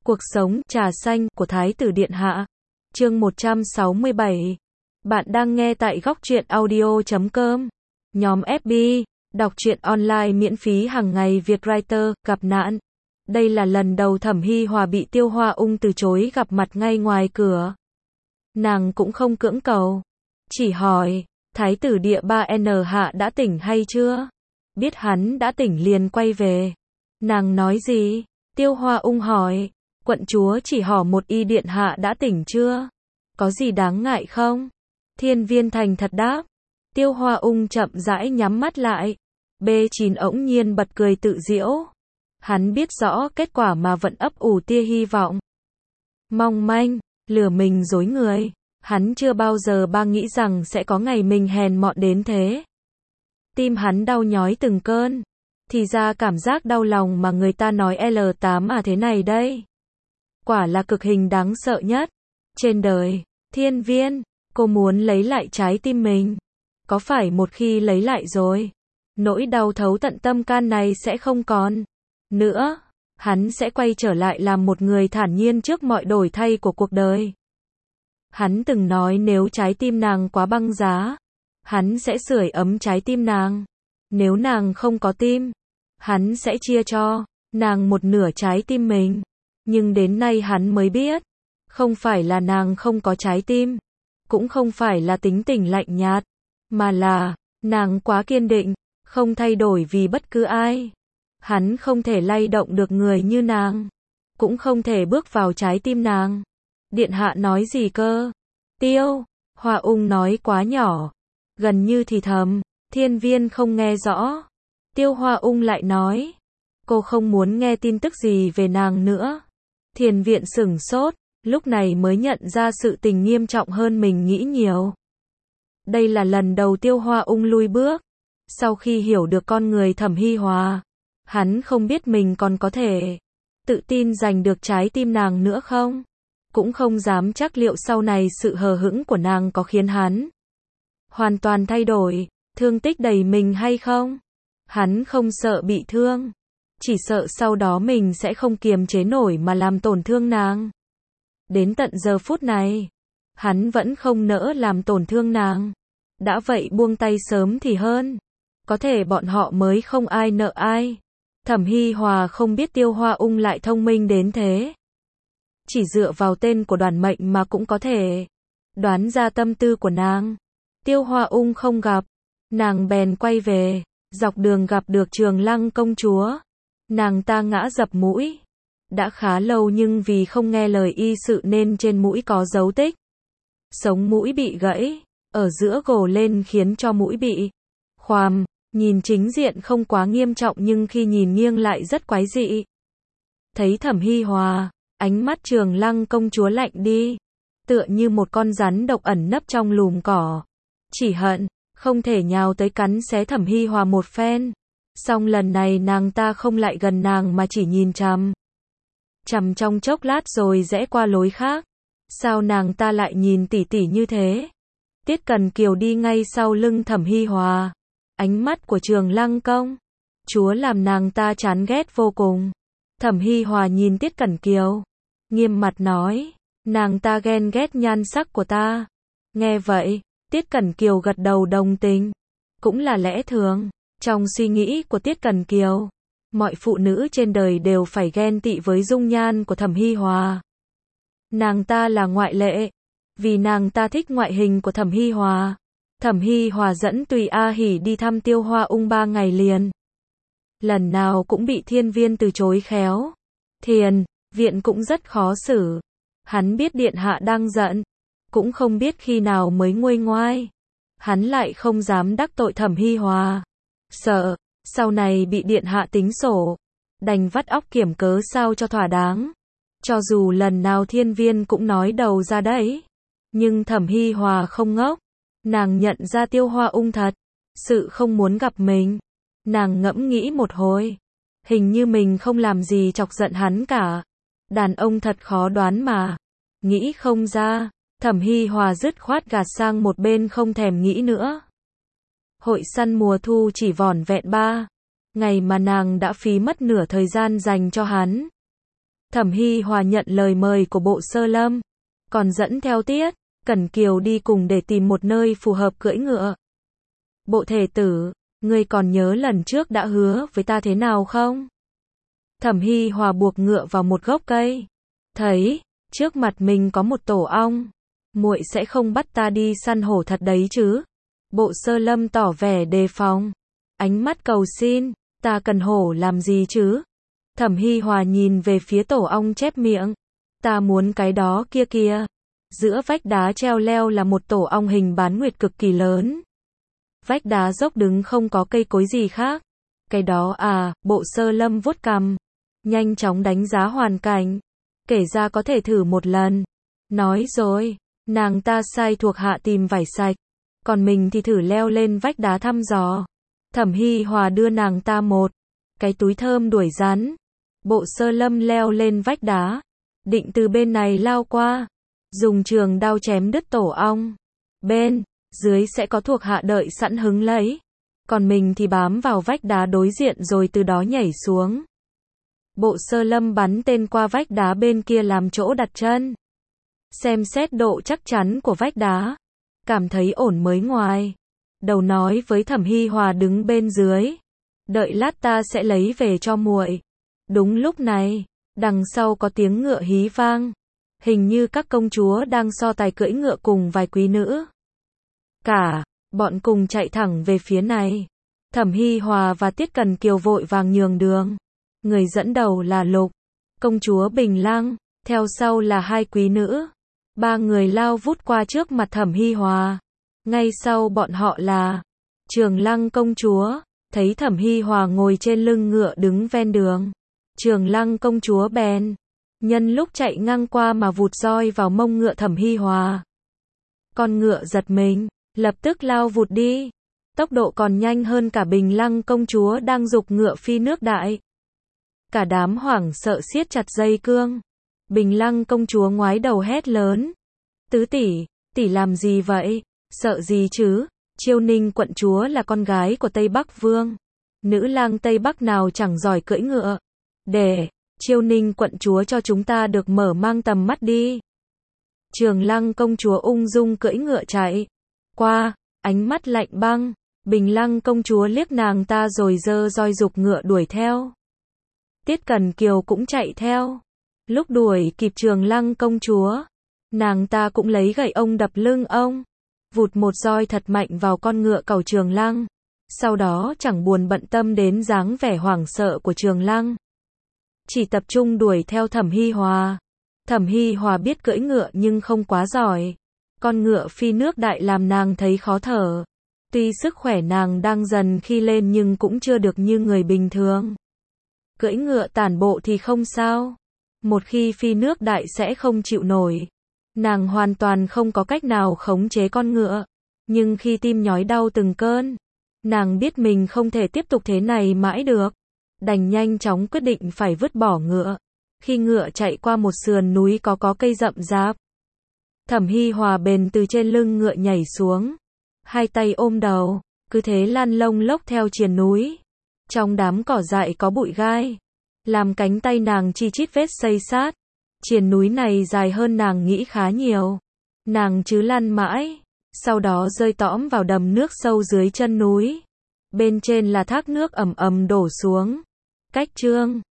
Cuộc sống trà xanh của Thái tử Điện Hạ. Chương 167. Bạn đang nghe tại Góc Truyện Audio.com. Nhóm FB, đọc truyện online miễn phí hàng ngày. Việc writer gặp nạn. Đây là lần đầu Thẩm Hi Hòa bị Tiêu Hoa Ung từ chối gặp mặt ngay ngoài cửa. Nàng cũng không cưỡng cầu, chỉ hỏi, Thái tử Địa 3N Hạ đã tỉnh hay chưa? Biết hắn đã tỉnh liền quay về. Nàng nói gì? Tiêu Hoa Ung hỏi. Quận chúa chỉ hỏi một y điện hạ đã tỉnh chưa? Có gì đáng ngại không? Thiên Viên thành thật đáp. Tiêu Hoa Ung chậm rãi nhắm mắt lại. B9 ỗng nhiên bật cười tự giễu. Hắn biết rõ kết quả mà vẫn ấp ủ tia hy vọng. Mong manh, lừa mình dối người. Hắn chưa bao giờ nghĩ rằng sẽ có ngày mình hèn mọn đến thế. Tim hắn đau nhói từng cơn. Thì ra cảm giác đau lòng mà người ta nói L8 à thế này đây. Quả là cực hình đáng sợ nhất trên đời. Thiên Viên, cô muốn lấy lại trái tim mình. Có phải một khi lấy lại rồi, nỗi đau thấu tận tâm can này sẽ không còn nữa. Hắn sẽ quay trở lại làm một người thản nhiên trước mọi đổi thay của cuộc đời. Hắn từng nói nếu trái tim nàng quá băng giá, hắn sẽ sưởi ấm trái tim nàng. Nếu nàng không có tim, hắn sẽ chia cho nàng một nửa trái tim mình. Nhưng đến nay hắn mới biết, không phải là nàng không có trái tim, cũng không phải là tính tình lạnh nhạt, mà là, nàng quá kiên định, không thay đổi vì bất cứ ai. Hắn không thể lay động được người như nàng, cũng không thể bước vào trái tim nàng. Điện hạ nói gì cơ? Tiêu Hoa Ung nói quá nhỏ, gần như thì thầm, Thiên Viên không nghe rõ. Tiêu Hoa Ung lại nói, cô không muốn nghe tin tức gì về nàng nữa. Thiền Viện sửng sốt, lúc này mới nhận ra sự tình nghiêm trọng hơn mình nghĩ nhiều. Đây là lần đầu Tiêu Hoa Ung lui bước. Sau khi hiểu được con người Thẩm Hi Hòa, hắn không biết mình còn có thể tự tin giành được trái tim nàng nữa không. Cũng không dám chắc liệu sau này sự hờ hững của nàng có khiến hắn hoàn toàn thay đổi, thương tích đầy mình hay không. Hắn không sợ bị thương, chỉ sợ sau đó mình sẽ không kiềm chế nổi mà làm tổn thương nàng. Đến tận giờ phút này, hắn vẫn không nỡ làm tổn thương nàng. Đã vậy buông tay sớm thì hơn. Có thể bọn họ mới không ai nợ ai. Thẩm Hi Hòa không biết Tiêu Hoa Ung lại thông minh đến thế. Chỉ dựa vào tên của Đoàn Mệnh mà cũng có thể đoán ra tâm tư của nàng. Tiêu Hoa Ung không gặp, nàng bèn quay về. Dọc đường gặp được Trường Lăng công chúa. Nàng ta ngã dập mũi. Đã khá lâu nhưng vì không nghe lời y sự nên trên mũi có dấu tích. Sống mũi bị gãy, ở giữa gồ lên khiến cho mũi bị khoằm. Nhìn chính diện không quá nghiêm trọng nhưng khi nhìn nghiêng lại rất quái dị. Thấy Thẩm Hi Hòa, ánh mắt Trường Lăng công chúa lạnh đi. Tựa như một con rắn độc ẩn nấp trong lùm cỏ. Chỉ hận, không thể nhào tới cắn xé Thẩm Hi Hòa một phen. Song lần này nàng ta không lại gần nàng mà chỉ nhìn chằm chằm trong chốc lát rồi rẽ qua lối khác. Sao nàng ta lại nhìn tỉ tỉ như thế? Tiết Cần Kiều đi ngay sau lưng Thẩm Hi Hòa. Ánh mắt của Trường Lăng công chúa làm nàng ta chán ghét vô cùng. Thẩm Hi Hòa nhìn Tiết Cẩn Kiều, nghiêm mặt nói, nàng ta ghen ghét nhan sắc của ta. Nghe vậy, Tiết Cẩn Kiều gật đầu đồng tình. Cũng là lẽ thường, trong suy nghĩ của Tiết Cẩn Kiều, mọi phụ nữ trên đời đều phải ghen tị với dung nhan của Thẩm Hi Hòa. Nàng ta là ngoại lệ, vì nàng ta thích ngoại hình của Thẩm Hi Hòa. Thẩm Hi Hòa dẫn Tùy A Hỉ đi thăm Tiêu Hoa Ung 3 ngày liền. Lần nào cũng bị Thiên Viên từ chối khéo. Thiền Viện cũng rất khó xử. Hắn biết điện hạ đang giận, cũng không biết khi nào mới nguôi ngoai. Hắn lại không dám đắc tội Thẩm Hi Hòa, sợ sau này bị điện hạ tính sổ, đành vắt óc kiểm cớ sao cho thỏa đáng. Cho dù lần nào Thiên Viên cũng nói đầu ra đấy, nhưng Thẩm Hi Hòa không ngốc. Nàng nhận ra Tiêu Hoa Ung thật sự không muốn gặp mình. Nàng ngẫm nghĩ một hồi, hình như mình không làm gì chọc giận hắn cả. Đàn ông thật khó đoán mà. Nghĩ không ra, Thẩm Hi Hòa dứt khoát gạt sang một bên không thèm nghĩ nữa. Hội săn mùa thu chỉ vỏn vẹn 3 ngày mà nàng đã phí mất nửa thời gian dành cho hắn. Thẩm Hy Hòa nhận lời mời của Bộ Sơ Lâm, còn dẫn theo Tiết Cẩn Kiều đi cùng để tìm một nơi phù hợp cưỡi ngựa. Bộ thể tử, ngươi còn nhớ lần trước đã hứa với ta thế nào không? Thẩm Hy Hòa buộc ngựa vào một gốc cây. Thấy, trước mặt mình có một tổ ong. Muội sẽ không bắt ta đi săn hổ thật đấy chứ? Bộ Sơ Lâm tỏ vẻ đề phòng. Ánh mắt cầu xin, ta cần hổ làm gì chứ? Thẩm Hy Hòa nhìn về phía tổ ong chép miệng. Ta muốn cái đó kia kìa. Giữa vách đá treo leo là một tổ ong hình bán nguyệt cực kỳ lớn. Vách đá dốc đứng không có cây cối gì khác. Cái đó à, Bộ Sơ Lâm vuốt cằm. Nhanh chóng đánh giá hoàn cảnh. Kể ra có thể thử một lần. Nói rồi, nàng ta sai thuộc hạ tìm vải sạch. Còn mình thì thử leo lên vách đá thăm dò. Thẩm Hy Hòa đưa nàng ta một cái túi thơm đuổi rắn. Bộ Sơ Lâm leo lên vách đá. Định từ bên này lao qua. Dùng trường đao chém đứt tổ ong. Bên dưới sẽ có thuộc hạ đợi sẵn hứng lấy. Còn mình thì bám vào vách đá đối diện rồi từ đó nhảy xuống. Bộ Sơ Lâm bắn tên qua vách đá bên kia làm chỗ đặt chân. Xem xét độ chắc chắn của vách đá. Cảm thấy ổn mới ngoài. Đầu nói với Thẩm Hy Hòa đứng bên dưới. Đợi lát ta sẽ lấy về cho muội. Đúng lúc này, đằng sau có tiếng ngựa hí vang. Hình như các công chúa đang so tài cưỡi ngựa cùng vài quý nữ. Cả bọn cùng chạy thẳng về phía này. Thẩm Hy Hòa và Tiết Cẩn Kiều vội vàng nhường đường. Người dẫn đầu là Lục, công chúa Bình Lăng, theo sau là hai quý nữ. Ba người lao vút qua trước mặt Thẩm Hy Hòa. Ngay sau bọn họ là Trường Lăng công chúa. Thấy Thẩm Hy Hòa ngồi trên lưng ngựa đứng ven đường, Trường Lăng công chúa bèn nhân lúc chạy ngang qua mà vụt roi vào mông ngựa Thẩm Hy Hòa. Con ngựa giật mình, lập tức lao vụt đi. Tốc độ còn nhanh hơn cả Bình Lăng công chúa đang giục ngựa phi nước đại. Cả đám hoảng sợ siết chặt dây cương. Bình Lăng công chúa ngoái đầu hét lớn. Tứ tỷ, tỷ làm gì vậy? Sợ gì chứ? Chiêu Ninh quận chúa là con gái của Tây Bắc Vương. Nữ lang Tây Bắc nào chẳng giỏi cưỡi ngựa. Để Chiêu Ninh quận chúa cho chúng ta được mở mang tầm mắt đi. Trường Lăng công chúa ung dung cưỡi ngựa chạy qua, ánh mắt lạnh băng. Bình Lăng công chúa liếc nàng ta rồi giơ roi giục ngựa đuổi theo. Tiết Cẩn Kiều cũng chạy theo. Lúc đuổi kịp Trường Lăng công chúa, nàng ta cũng lấy gậy ông đập lưng ông, vụt một roi thật mạnh vào con ngựa cẩu Trường Lăng. Sau đó chẳng buồn bận tâm đến dáng vẻ hoảng sợ của Trường Lăng, chỉ tập trung đuổi theo Thẩm Hy Hòa. Thẩm Hy Hòa biết cưỡi ngựa nhưng không quá giỏi. Con ngựa phi nước đại làm nàng thấy khó thở. Tuy sức khỏe nàng đang dần khi lên nhưng cũng chưa được như người bình thường. Cưỡi ngựa tản bộ thì không sao. Một khi phi nước đại sẽ không chịu nổi. Nàng hoàn toàn không có cách nào khống chế con ngựa. Nhưng khi tim nhói đau từng cơn, nàng biết mình không thể tiếp tục thế này mãi được. Đành nhanh chóng quyết định phải vứt bỏ ngựa. Khi ngựa chạy qua một sườn núi có cây rậm rạp, Thẩm Hy Hòa bền từ trên lưng ngựa nhảy xuống. Hai tay ôm đầu, cứ thế lăn lông lốc theo triền núi. Trong đám cỏ dại có bụi gai, làm cánh tay nàng chi chít vết xây sát. Triền núi này dài hơn nàng nghĩ khá nhiều. Nàng chứ lăn mãi, sau đó rơi tõm vào đầm nước sâu dưới chân núi. Bên trên là thác nước ầm ầm đổ xuống. Cách chương